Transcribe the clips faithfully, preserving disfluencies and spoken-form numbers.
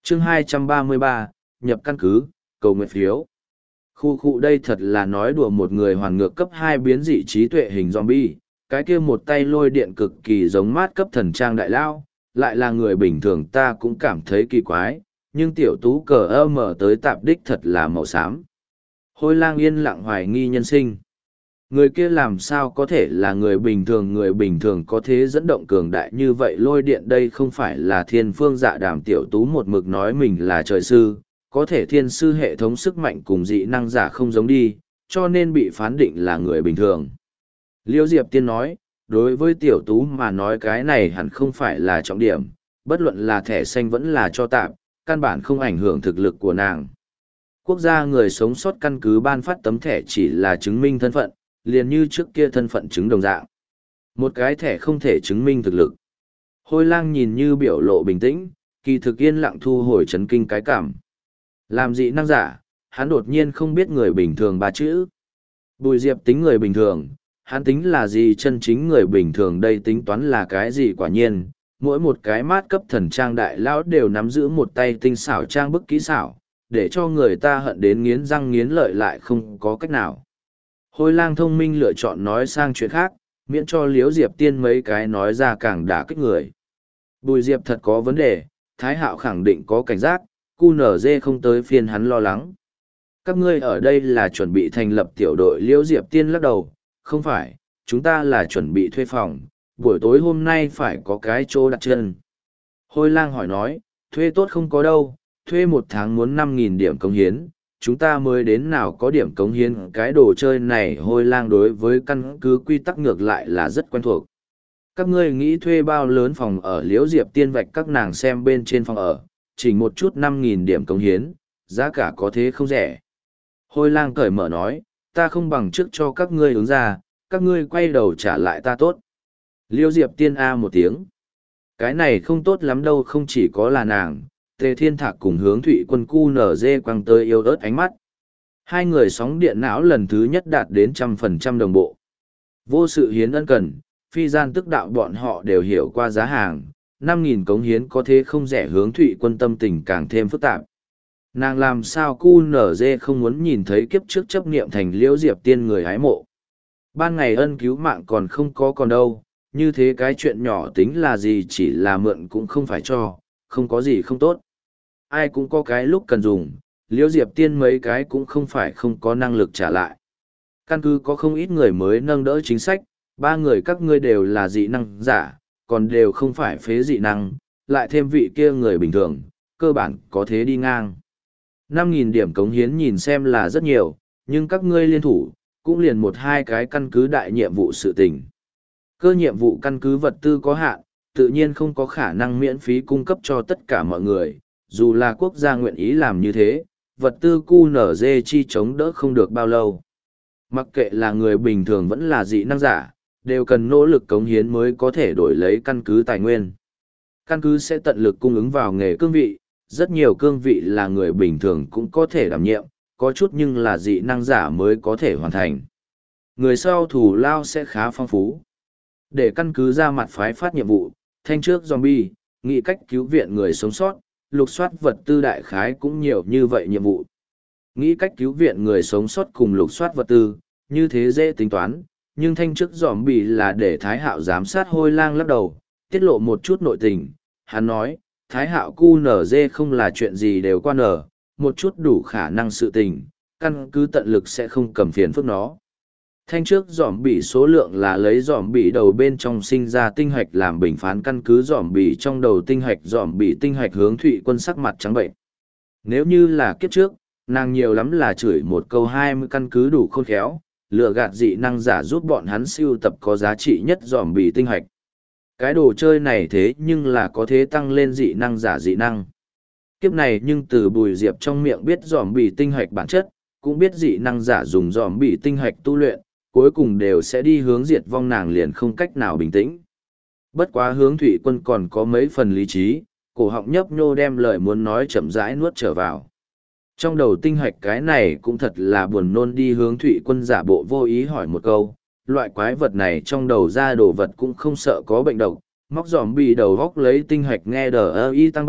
chương hai trăm ba mươi ba, nhập căn cứ, cầu nguyện phiếu. Khu khu đây thật là nói đùa một người hoàn ngược cấp hai biến dị trí tuệ hình zombie, cái kia một tay lôi điện cực kỳ giống mát cấp thần trang đại lao, lại là người bình thường ta cũng cảm thấy kỳ quái, nhưng tiểu tú cờ ơ mở tới tạp đích thật là màu xám. Hôi lang yên lặng hoài nghi nhân sinh. Người kia làm sao có thể là người bình thường, người bình thường có thế dẫn động cường đại như vậy lôi điện đây không phải là thiên phương dạ đàm tiểu tú một mực nói mình là trời sư, có thể thiên sư hệ thống sức mạnh cùng dị năng giả không giống đi, cho nên bị phán định là người bình thường. Liêu Diệp Tiên nói, đối với tiểu tú mà nói cái này hẳn không phải là trọng điểm, bất luận là thẻ xanh vẫn là cho tạm, căn bản không ảnh hưởng thực lực của nàng. Quốc gia người sống sót căn cứ ban phát tấm thẻ chỉ là chứng minh thân phận, liền như trước kia thân phận chứng đồng dạng. Một cái thẻ không thể chứng minh thực lực. Hôi lang nhìn như biểu lộ bình tĩnh, kỳ thực yên lặng thu hồi chấn kinh cái cảm. Làm dị năng giả, hắn đột nhiên không biết người bình thường ba chữ. Bùi Diệp tính người bình thường, hắn tính là gì chân chính người bình thường đây tính toán là cái gì quả nhiên. Mỗi một cái mát cấp thần trang đại lão đều nắm giữ một tay tinh xảo trang bức kỹ xảo, để cho người ta hận đến nghiến răng nghiến lợi lại không có cách nào. Hôi lang thông minh lựa chọn nói sang chuyện khác, miễn cho Liễu Diệp Tiên mấy cái nói ra càng đả kích người. Bùi Diệp thật có vấn đề, Thái Hạo khẳng định có cảnh giác, cu nở dê không tới phiên hắn lo lắng. Các ngươi ở đây là chuẩn bị thành lập tiểu đội. Liễu Diệp Tiên lắc đầu, không phải, chúng ta là chuẩn bị thuê phòng, buổi tối hôm nay phải có cái chỗ đặt chân. Hôi lang hỏi nói, thuê tốt không có đâu, thuê một tháng muốn năm nghìn điểm cống hiến, chúng ta mới đến nào có điểm cống hiến cái đồ chơi này. Hôi lang đối với căn cứ quy tắc ngược lại là rất quen thuộc. Các ngươi nghĩ thuê bao lớn phòng ở? Liễu Diệp Tiên vạch các nàng xem bên trên phòng ở, chỉ một chút năm nghìn điểm cống hiến, giá cả có thế không rẻ. Hôi lang cởi mở nói, ta không bằng trước cho các ngươi ứng ra, các ngươi quay đầu trả lại ta tốt. Liễu Diệp Tiên a một tiếng. Cái này không tốt lắm đâu, không chỉ có là nàng, Tề Thiên Thạc cùng Hướng Thụy Quân cu nở dê quăng tới yêu ớt ánh mắt. Hai người sóng điện não lần thứ nhất đạt đến trăm phần trăm đồng bộ. Vô sự hiến ân cần, phi gian tức đạo bọn họ đều hiểu qua giá hàng, năm nghìn cống hiến có thế không rẻ. Hướng Thụy Quân tâm tình càng thêm phức tạp. Nàng làm sao cu nở dê không muốn nhìn thấy kiếp trước chấp niệm thành Liễu Diệp Tiên người hái mộ. Ban ngày ân cứu mạng còn không có còn đâu, như thế cái chuyện nhỏ tính là gì, chỉ là mượn cũng không phải cho, không có gì không tốt. Ai cũng có cái lúc cần dùng, Liễu Diệp Tiên mấy cái cũng không phải không có năng lực trả lại. Căn cứ có không ít người mới nâng đỡ chính sách, ba người các ngươi đều là dị năng giả, còn đều không phải phế dị năng, lại thêm vị kia người bình thường, cơ bản có thế đi ngang. năm nghìn điểm cống hiến nhìn xem là rất nhiều, nhưng các ngươi liên thủ, cũng liền một hai cái căn cứ đại nhiệm vụ sự tình. Cơ nhiệm vụ căn cứ vật tư có hạn, tự nhiên không có khả năng miễn phí cung cấp cho tất cả mọi người, dù là quốc gia nguyện ý làm như thế, vật tư cu nở dê chi chống đỡ không được bao lâu. Mặc kệ là người bình thường vẫn là dị năng giả, đều cần nỗ lực cống hiến mới có thể đổi lấy căn cứ tài nguyên. Căn cứ sẽ tận lực cung ứng vào nghề cương vị, rất nhiều cương vị là người bình thường cũng có thể đảm nhiệm, có chút nhưng là dị năng giả mới có thể hoàn thành. Người sau thủ lao sẽ khá phong phú. Để căn cứ ra mặt phái phát nhiệm vụ, thanh trước zombie, nghĩ cách cứu viện người sống sót, lục soát vật tư đại khái cũng nhiều như vậy nhiệm vụ. Nghĩ cách cứu viện người sống sót cùng lục soát vật tư, như thế dễ tính toán, nhưng thanh trước zombie là để Thái Hạo giám sát. Hôi lang lắc đầu, tiết lộ một chút nội tình. Hắn nói, Thái Hạo cu nở dê không là chuyện gì đều qua nở, một chút đủ khả năng sự tình, căn cứ tận lực sẽ không cầm phiền phức nó. Thanh trước giỏm bỉ số lượng là lấy giỏm bỉ đầu bên trong sinh ra tinh hạch làm bình phán, căn cứ giỏm bỉ trong đầu tinh hạch giỏm bỉ tinh hạch. Hướng Thụy Quân sắc mặt trắng bệnh. Nếu như là kiếp trước, nàng nhiều lắm là chửi một câu hai mươi căn cứ đủ khôn khéo, lừa gạt dị năng giả giúp bọn hắn siêu tập có giá trị nhất giỏm bỉ tinh hạch. Cái đồ chơi này thế nhưng là có thế tăng lên dị năng giả dị năng. Kiếp này nhưng từ Bùi Diệp trong miệng biết giỏm bỉ tinh hạch bản chất, cũng biết dị năng giả dùng giỏm bỉ tinh hạch tu luyện, cuối cùng đều sẽ đi hướng diệt vong, nàng liền không cách nào bình tĩnh. Bất quá Hướng Thụy Quân còn có mấy phần lý trí, cổ họng nhấp nhô đem lời muốn nói chậm rãi nuốt trở vào. Trong đầu tinh hạch cái này cũng thật là buồn nôn đi. Hướng Thụy Quân giả bộ vô ý hỏi một câu, loại quái vật này trong đầu ra đồ vật cũng không sợ có bệnh độc, móc giỏm bị đầu góc lấy tinh hạch nghe đờ ơ y tăng bệnh,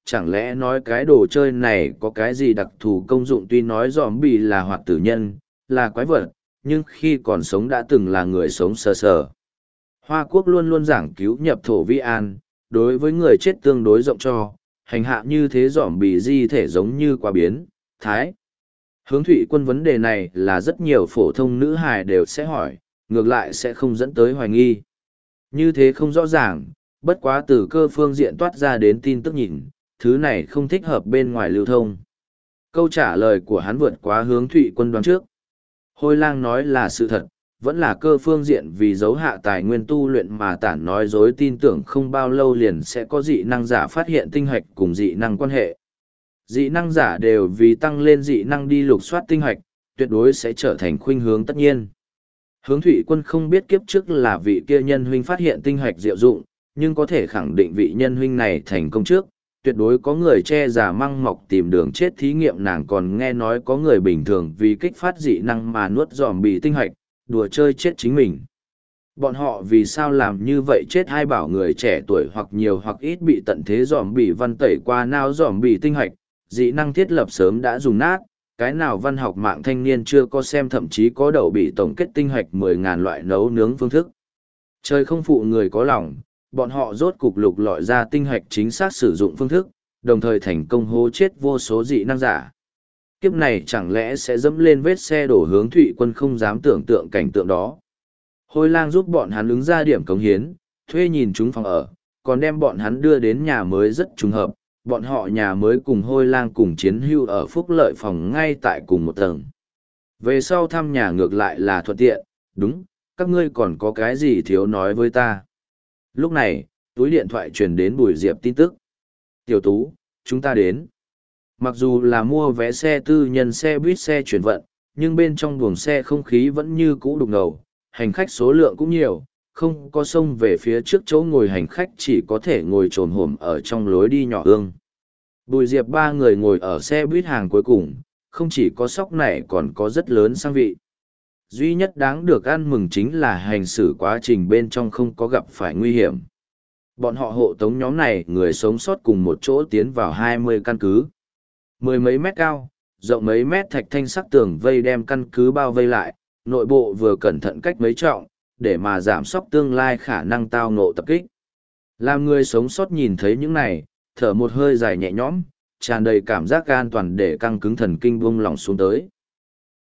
chẳng lẽ nói cái đồ chơi này có cái gì đặc thù công dụng, tuy nói zombie là hoạt tử nhân, là quái vật, nhưng khi còn sống đã từng là người sống sờ sờ. Hoa Quốc luôn luôn giảng cứu nhập thổ vi an, đối với người chết tương đối rộng cho, hành hạ như thế zombie di thể giống như quá biến, thái. Hướng Thụy Quân vấn đề này là rất nhiều phổ thông nữ hài đều sẽ hỏi, ngược lại sẽ không dẫn tới hoài nghi. Như thế không rõ ràng, bất quá từ cơ phương diện toát ra đến tin tức nhìn, thứ này không thích hợp bên ngoài lưu thông. Câu trả lời của hắn vượt quá Hướng Thụy Quân đoán trước. Hôi lang nói là sự thật, vẫn là cơ phương diện vì giấu hạ tài nguyên tu luyện mà tản nói dối, tin tưởng không bao lâu liền sẽ có dị năng giả phát hiện tinh hạch cùng dị năng quan hệ. Dị năng giả đều vì tăng lên dị năng đi lục soát tinh hạch, tuyệt đối sẽ trở thành khuynh hướng tất nhiên. Hướng Thụy Quân không biết kiếp trước là vị kia nhân huynh phát hiện tinh hạch diệu dụng, nhưng có thể khẳng định vị nhân huynh này thành công trước, tuyệt đối có người che giả măng mọc tìm đường chết thí nghiệm. Nàng còn nghe nói có người bình thường vì kích phát dị năng mà nuốt dòm bị tinh hạch, đùa chơi chết chính mình. Bọn họ vì sao làm như vậy chết hay bảo người trẻ tuổi hoặc nhiều hoặc ít bị tận thế dòm bị văn tẩy qua nao dòm bị tinh hạch, dị năng thiết lập sớm đã dùng nát, cái nào văn học mạng thanh niên chưa có xem, thậm chí có đậu bị tổng kết tinh hạch mười ngàn loại nấu nướng phương thức. Trời không phụ người có lòng, bọn họ rốt cục lục lọi ra tinh hạch chính xác sử dụng phương thức, đồng thời thành công hố chết vô số dị năng giả. Kiếp này chẳng lẽ sẽ dẫm lên vết xe đổ Hướng Thụy Quân không dám tưởng tượng cảnh tượng đó. Hôi lang giúp bọn hắn ứng ra điểm cống hiến, thuê nhìn chúng phòng ở, còn đem bọn hắn đưa đến nhà mới rất trùng hợp. Bọn họ nhà mới cùng Hôi lang cùng chiến hưu ở phúc lợi phòng ngay tại cùng một tầng. Về sau thăm nhà ngược lại là thuận tiện, đúng, các ngươi còn có cái gì thiếu nói với ta. Lúc này, túi điện thoại truyền đến Bùi Diệp tin tức. Tiểu Tú, chúng ta đến. Mặc dù là mua vé xe tư nhân xe buýt xe chuyển vận, nhưng bên trong buồng xe không khí vẫn như cũ đục ngầu, hành khách số lượng cũng nhiều, không có xông về phía trước chỗ ngồi, hành khách chỉ có thể ngồi trồm hổm ở trong lối đi nhỏ ương. Bùi Diệp ba người ngồi ở xe buýt hàng cuối cùng, không chỉ có sóc này còn có rất lớn sang vị. Duy nhất đáng được ăn mừng chính là hành xử quá trình bên trong không có gặp phải nguy hiểm. Bọn họ hộ tống nhóm này người sống sót cùng một chỗ tiến vào hai mươi căn cứ. Mười mấy mét cao, rộng mấy mét thạch thanh sắc tường vây đem căn cứ bao vây lại, nội bộ vừa cẩn thận cách mấy trọng, để mà giảm sốc tương lai khả năng tao ngộ tập kích. Làm người sống sót nhìn thấy những này, thở một hơi dài nhẹ nhõm, tràn đầy cảm giác an toàn để căng cứng thần kinh buông lỏng xuống tới.